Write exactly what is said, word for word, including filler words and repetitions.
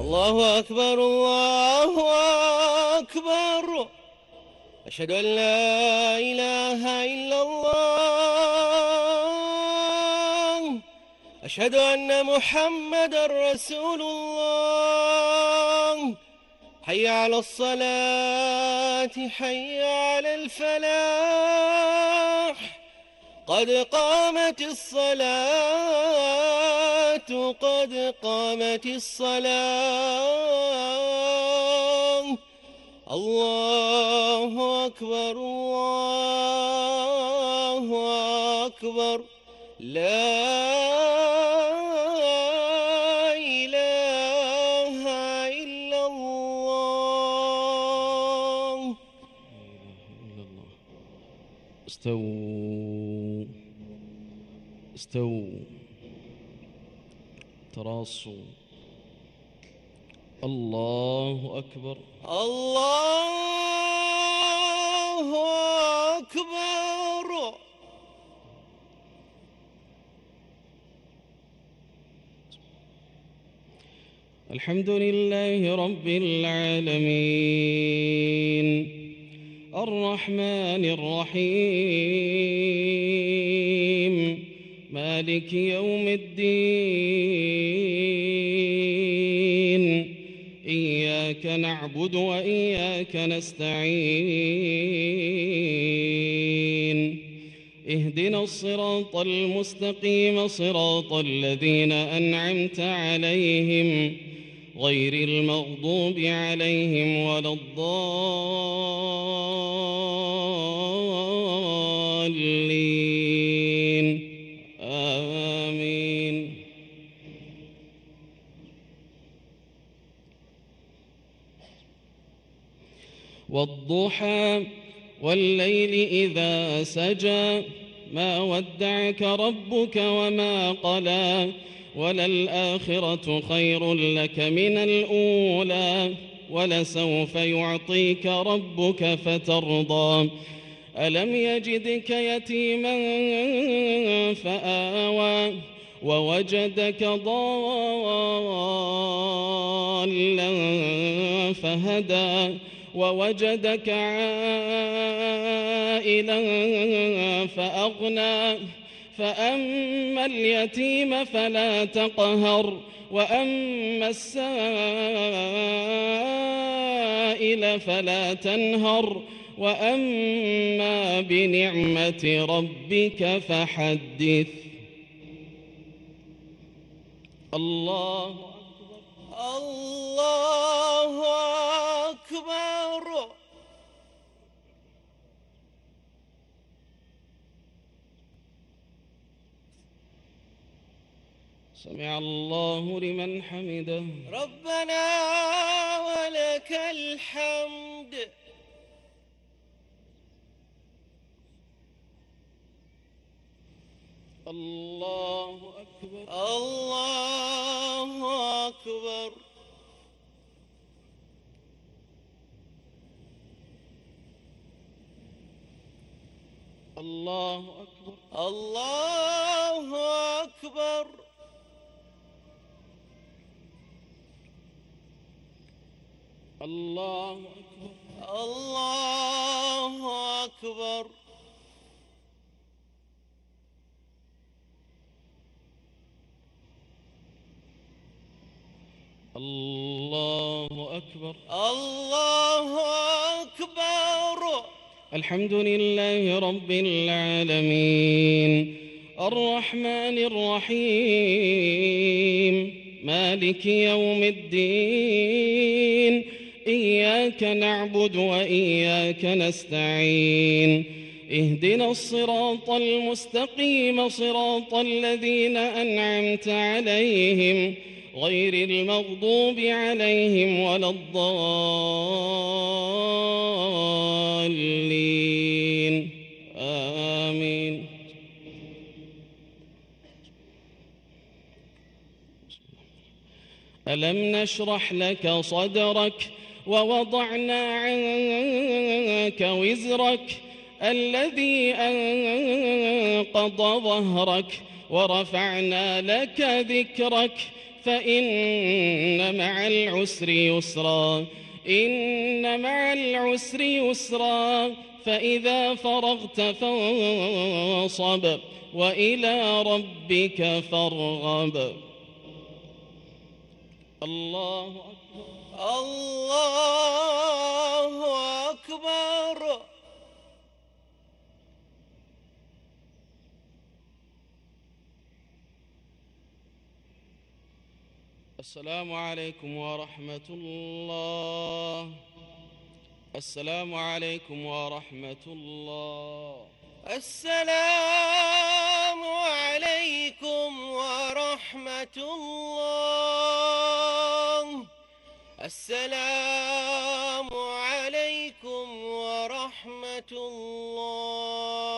الله أكبر الله أكبر. أشهد أن لا إله إلا الله. أشهد أن محمدًا رسول الله. حي على الصلاة حي على الفلاح. قد قامت الصلاة قد قامت الصلاة. الله أكبر الله أكبر. لا إله إلا الله. استووا استووا تراصوا. الله أكبر الله أكبر. الحمد لله رب العالمين الرحمن الرحيم مالك يوم الدين. إياك نعبد وإياك نستعين. اهدنا الصراط المستقيم صراط الذين أنعمت عليهم غير المغضوب عليهم ولا الضالين. آمين. والضحى والليل إذا سجى ما ودعك ربك وما قلى وللآخرة خير لك من الأولى ولسوف يعطيك ربك فترضى. ألم يجدك يتيما فآوى ووجدك ضالا فهدى ووجدك عائلا فأغنى. فأما اليتيم فلا تقهر وأما السائل فلا تنهر وأما بنعمة ربك فحدث. الله أكبر الله أكبر. سمع الله لمن حمده. ربنا ولك الحمد. الله أكبر الله أكبر. الله أكبر الله أكبر. الله أكبر الله أكبر. الله أكبر الله أكبر. الحمد لله رب العالمين الرحمن الرحيم مالك يوم الدين. إياك نعبد وإياك نستعين. اهدنا الصراط المستقيم صراط الذين أنعمت عليهم غير المغضوب عليهم ولا الضالين. آمين. ألم نشرح لك صدرك ووضعنا عنك وزرك الذي أنقض ظهرك ورفعنا لك ذكرك فإن مع العسر يسرا إن مع العسر يسرا فإذا فرغت فانصب وإلى ربك فارغب. الله أكبر. الله أكبر. السلام عليكم ورحمة الله. السلام عليكم ورحمة الله. السلام عليكم ورحمة الله. السلام عليكم ورحمة الله.